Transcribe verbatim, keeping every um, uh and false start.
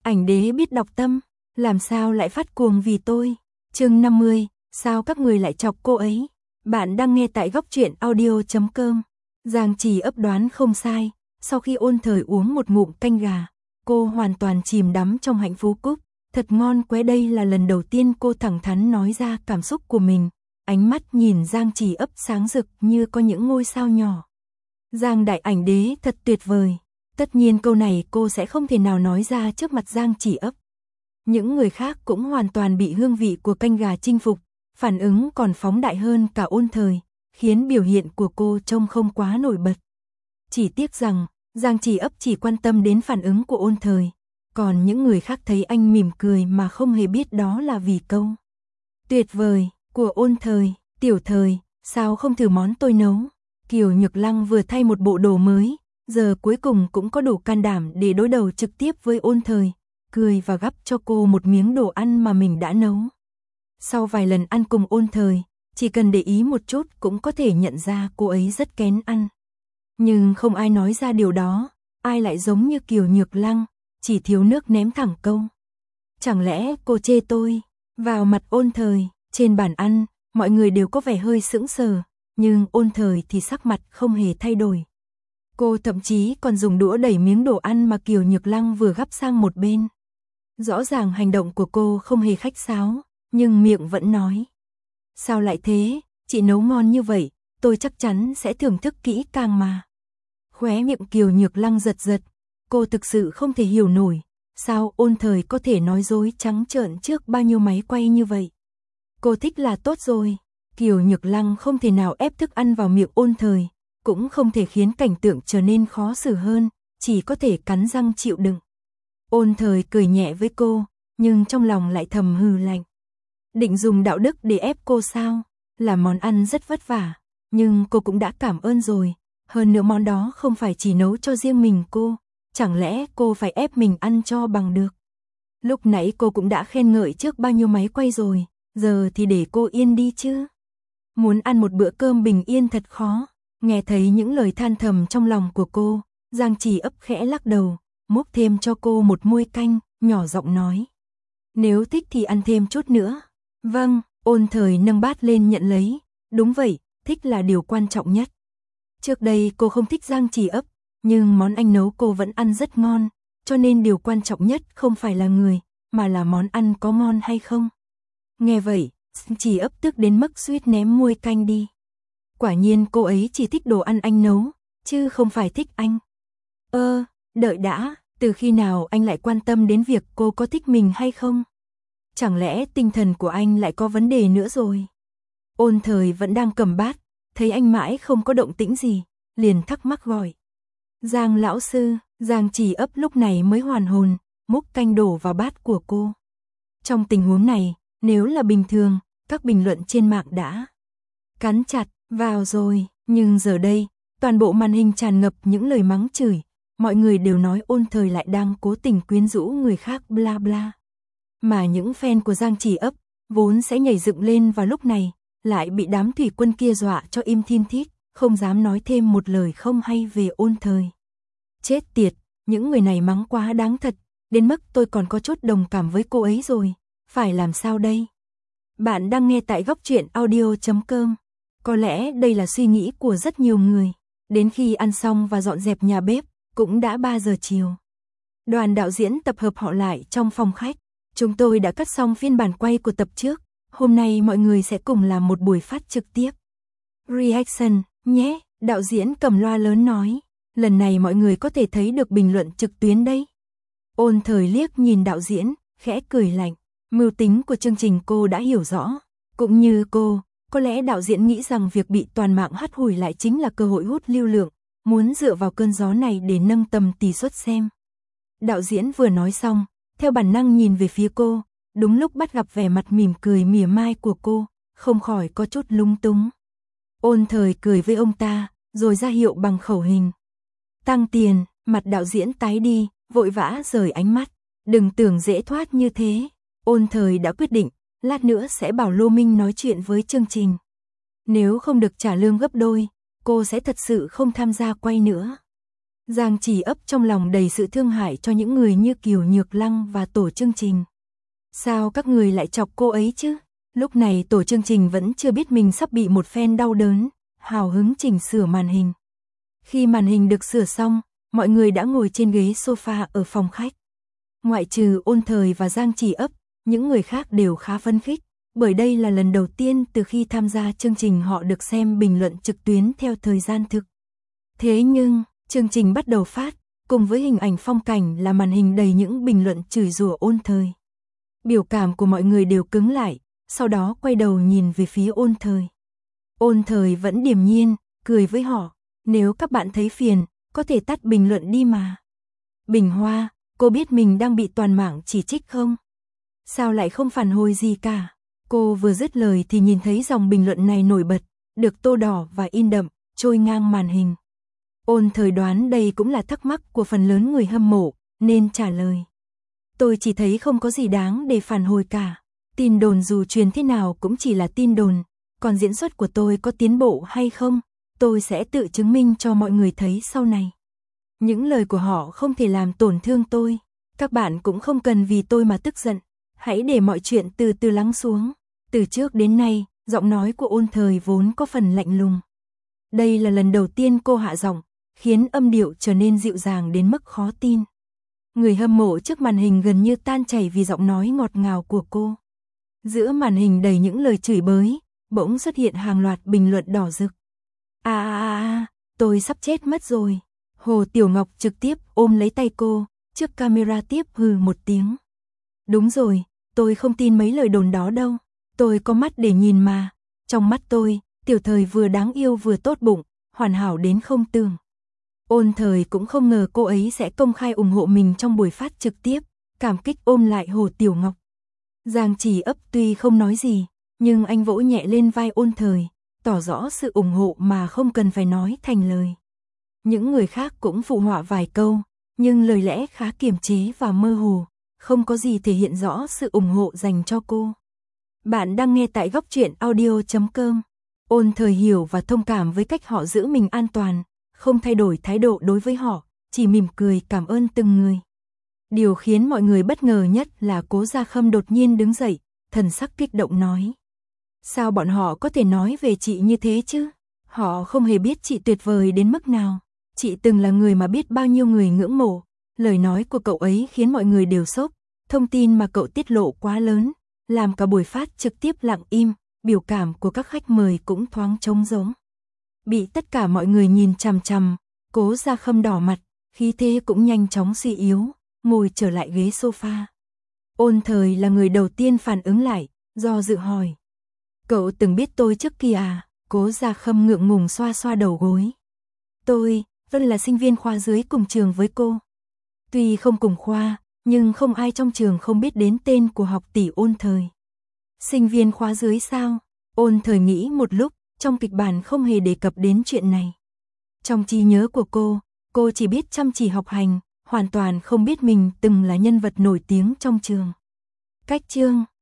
Ảnh đế biết đọc tâm, làm sao lại phát cuồng vì tôi. Chương năm mươi, sao các người lại chọc cô ấy? Bạn đang nghe tại góc truyện audio chấm com. Giang Trì ấp đoán không sai, sau khi Ôn Thời uống một ngụm canh gà, cô hoàn toàn chìm đắm trong hạnh phúc cúc, thật ngon quá. Đây là lần đầu tiên cô thẳng thắn nói ra cảm xúc của mình, ánh mắt nhìn Giang Trì ấp sáng rực như có những ngôi sao nhỏ. Giang đại ảnh đế thật tuyệt vời. Tất nhiên câu này cô sẽ không thể nào nói ra trước mặt Giang Trì ấp. Những người khác cũng hoàn toàn bị hương vị của canh gà chinh phục, phản ứng còn phóng đại hơn cả Ôn Thời, khiến biểu hiện của cô trông không quá nổi bật. Chỉ tiếc rằng, Giang Trì ấp chỉ quan tâm đến phản ứng của Ôn Thời, còn những người khác thấy anh mỉm cười mà không hề biết đó là vì câu tuyệt vời của Ôn Thời. Tiểu Thời, sao không thử món tôi nấu? Kiều Nhược Lăng vừa thay một bộ đồ mới, giờ cuối cùng cũng có đủ can đảm để đối đầu trực tiếp với Ôn Thời, cười và gắp cho cô một miếng đồ ăn mà mình đã nấu. Sau vài lần ăn cùng Ôn Thời, chỉ cần để ý một chút cũng có thể nhận ra cô ấy rất kén ăn. Nhưng không ai nói ra điều đó, ai lại giống như Kiều Nhược Lăng, chỉ thiếu nước ném thẳng câu. Chẳng lẽ cô chê tôi? Vào mặt Ôn Thời, trên bàn ăn, mọi người đều có vẻ hơi sững sờ, nhưng Ôn Thời thì sắc mặt không hề thay đổi. Cô thậm chí còn dùng đũa đẩy miếng đồ ăn mà Kiều Nhược Lăng vừa gắp sang một bên. Rõ ràng hành động của cô không hề khách sáo, nhưng miệng vẫn nói. Sao lại thế, chị nấu ngon như vậy, tôi chắc chắn sẽ thưởng thức kỹ càng mà. Khóe miệng Kiều Nhược Lăng giật giật, cô thực sự không thể hiểu nổi, sao Ôn Thời có thể nói dối trắng trợn trước bao nhiêu máy quay như vậy. Cô thích là tốt rồi, Kiều Nhược Lăng không thể nào ép thức ăn vào miệng Ôn Thời, cũng không thể khiến cảnh tượng trở nên khó xử hơn, chỉ có thể cắn răng chịu đựng. Ôn Thời cười nhẹ với cô, nhưng trong lòng lại thầm hừ lạnh. Định dùng đạo đức để ép cô sao? Là món ăn rất vất vả, nhưng cô cũng đã cảm ơn rồi. Hơn nữa món đó không phải chỉ nấu cho riêng mình cô, chẳng lẽ cô phải ép mình ăn cho bằng được? Lúc nãy cô cũng đã khen ngợi trước bao nhiêu máy quay rồi, giờ thì để cô yên đi chứ. Muốn ăn một bữa cơm bình yên thật khó. Nghe thấy những lời than thầm trong lòng của cô, Giang Trì ấp khẽ lắc đầu, múc thêm cho cô một muôi canh, nhỏ giọng nói. Nếu thích thì ăn thêm chút nữa. Vâng, Ôn Thời nâng bát lên nhận lấy. Đúng vậy, thích là điều quan trọng nhất. Trước đây cô không thích Giang Trì ấp, nhưng món anh nấu cô vẫn ăn rất ngon, cho nên điều quan trọng nhất không phải là người, mà là món ăn có ngon hay không. Nghe vậy, Trì ấp tức đến mức suýt ném muôi canh đi. Quả nhiên cô ấy chỉ thích đồ ăn anh nấu, chứ không phải thích anh. Ơ, đợi đã, từ khi nào anh lại quan tâm đến việc cô có thích mình hay không? Chẳng lẽ tinh thần của anh lại có vấn đề nữa rồi? Ôn Thời vẫn đang cầm bát, thấy anh mãi không có động tĩnh gì, liền thắc mắc gọi. Giang lão sư, Giang Trì ấp lúc này mới hoàn hồn, múc canh đổ vào bát của cô. Trong tình huống này, nếu là bình thường, các bình luận trên mạng đã cắn chặt vào rồi, nhưng giờ đây, toàn bộ màn hình tràn ngập những lời mắng chửi, mọi người đều nói Ôn Thời lại đang cố tình quyến rũ người khác bla bla. Mà những fan của Giang Trì ấp, vốn sẽ nhảy dựng lên vào lúc này, lại bị đám thủy quân kia dọa cho im thiên thít, không dám nói thêm một lời không hay về Ôn Thời. Chết tiệt, những người này mắng quá đáng thật, đến mức tôi còn có chút đồng cảm với cô ấy rồi, phải làm sao đây? Bạn đang nghe tại góc truyện audio chấm com. Có lẽ đây là suy nghĩ của rất nhiều người. Đến khi ăn xong và dọn dẹp nhà bếp, cũng đã ba giờ chiều. Đoàn đạo diễn tập hợp họ lại trong phòng khách. Chúng tôi đã cắt xong phiên bản quay của tập trước. Hôm nay mọi người sẽ cùng làm một buổi phát trực tiếp reaction nhé, đạo diễn cầm loa lớn nói. Lần này mọi người có thể thấy được bình luận trực tuyến đấy. Ôn Thời liếc nhìn đạo diễn, khẽ cười lạnh. Mưu tính của chương trình cô đã hiểu rõ. Cũng như cô, có lẽ đạo diễn nghĩ rằng việc bị toàn mạng hắt hủi lại chính là cơ hội hút lưu lượng, muốn dựa vào cơn gió này để nâng tầm tỷ suất xem. Đạo diễn vừa nói xong, theo bản năng nhìn về phía cô, đúng lúc bắt gặp vẻ mặt mỉm cười mỉa mai của cô, không khỏi có chút lúng túng. Ôn Thời cười với ông ta, rồi ra hiệu bằng khẩu hình. Tăng tiền, mặt đạo diễn tái đi, vội vã rời ánh mắt. Đừng tưởng dễ thoát như thế. Ôn Thời đã quyết định, lát nữa sẽ bảo Lô Minh nói chuyện với chương trình. Nếu không được trả lương gấp đôi, cô sẽ thật sự không tham gia quay nữa. Giang Chỉ ấp trong lòng đầy sự thương hại cho những người như Kiều Nhược Lăng và tổ chương trình. Sao các người lại chọc cô ấy chứ? Lúc này tổ chương trình vẫn chưa biết mình sắp bị một phen đau đớn, hào hứng chỉnh sửa màn hình. Khi màn hình được sửa xong, mọi người đã ngồi trên ghế sofa ở phòng khách. Ngoại trừ Ôn Thời và Giang Chỉ ấp, những người khác đều khá phấn khích, bởi đây là lần đầu tiên từ khi tham gia chương trình họ được xem bình luận trực tuyến theo thời gian thực. Thế nhưng, chương trình bắt đầu phát, cùng với hình ảnh phong cảnh là màn hình đầy những bình luận chửi rủa Ôn Thời. Biểu cảm của mọi người đều cứng lại, sau đó quay đầu nhìn về phía Ôn Thời. Ôn Thời vẫn điềm nhiên, cười với họ, nếu các bạn thấy phiền, có thể tắt bình luận đi mà. Bình Hoa, cô biết mình đang bị toàn mạng chỉ trích không? Sao lại không phản hồi gì cả? Cô vừa dứt lời thì nhìn thấy dòng bình luận này nổi bật, được tô đỏ và in đậm, trôi ngang màn hình. Ôn Thời đoán đây cũng là thắc mắc của phần lớn người hâm mộ, nên trả lời. Tôi chỉ thấy không có gì đáng để phản hồi cả. Tin đồn dù truyền thế nào cũng chỉ là tin đồn, còn diễn xuất của tôi có tiến bộ hay không, tôi sẽ tự chứng minh cho mọi người thấy sau này. Những lời của họ không thể làm tổn thương tôi, các bạn cũng không cần vì tôi mà tức giận, hãy để mọi chuyện từ từ lắng xuống. Từ trước đến nay, giọng nói của Ôn Thời vốn có phần lạnh lùng. Đây là lần đầu tiên cô hạ giọng, khiến âm điệu trở nên dịu dàng đến mức khó tin. Người hâm mộ trước màn hình gần như tan chảy vì giọng nói ngọt ngào của cô. Giữa màn hình đầy những lời chửi bới, bỗng xuất hiện hàng loạt bình luận đỏ rực. À à à, tôi sắp chết mất rồi. Hồ Tiểu Ngọc trực tiếp ôm lấy tay cô, trước camera tiếp hừ một tiếng. Đúng rồi, tôi không tin mấy lời đồn đó đâu. Tôi có mắt để nhìn mà. Trong mắt tôi, Tiểu Thời vừa đáng yêu vừa tốt bụng, hoàn hảo đến không tưởng. Ôn Thời cũng không ngờ cô ấy sẽ công khai ủng hộ mình trong buổi phát trực tiếp, cảm kích ôm lại Hồ Tiểu Ngọc. Giang Chỉ ấp tuy không nói gì, nhưng anh vỗ nhẹ lên vai Ôn Thời, tỏ rõ sự ủng hộ mà không cần phải nói thành lời. Những người khác cũng phụ họa vài câu, nhưng lời lẽ khá kiềm chế và mơ hồ, không có gì thể hiện rõ sự ủng hộ dành cho cô. Bạn đang nghe tại góc truyện audio chấm com. Ôn Thời hiểu và thông cảm với cách họ giữ mình an toàn, không thay đổi thái độ đối với họ, chỉ mỉm cười cảm ơn từng người. Điều khiến mọi người bất ngờ nhất là Cố Gia Khâm đột nhiên đứng dậy, thần sắc kích động nói. Sao bọn họ có thể nói về chị như thế chứ? Họ không hề biết chị tuyệt vời đến mức nào. Chị từng là người mà biết bao nhiêu người ngưỡng mộ. Lời nói của cậu ấy khiến mọi người đều sốc. Thông tin mà cậu tiết lộ quá lớn, làm cả buổi phát trực tiếp lặng im, biểu cảm của các khách mời cũng thoáng trống rỗng. Bị tất cả mọi người nhìn chằm chằm, Cố Gia Khâm đỏ mặt, khí thế cũng nhanh chóng suy yếu, ngồi trở lại ghế sofa. Ôn Thời là người đầu tiên phản ứng lại, do dự hỏi. Cậu từng biết tôi trước kia à? Cố Gia Khâm ngượng ngùng xoa xoa đầu gối. Tôi, vẫn là sinh viên khoa dưới cùng trường với cô. Tuy không cùng khoa, nhưng không ai trong trường không biết đến tên của học tỷ Ôn Thời. Sinh viên khóa dưới sao? Ôn Thời nghĩ một lúc, trong kịch bản không hề đề cập đến chuyện này. Trong trí nhớ của cô, cô chỉ biết chăm chỉ học hành, hoàn toàn không biết mình từng là nhân vật nổi tiếng trong trường. Cách chương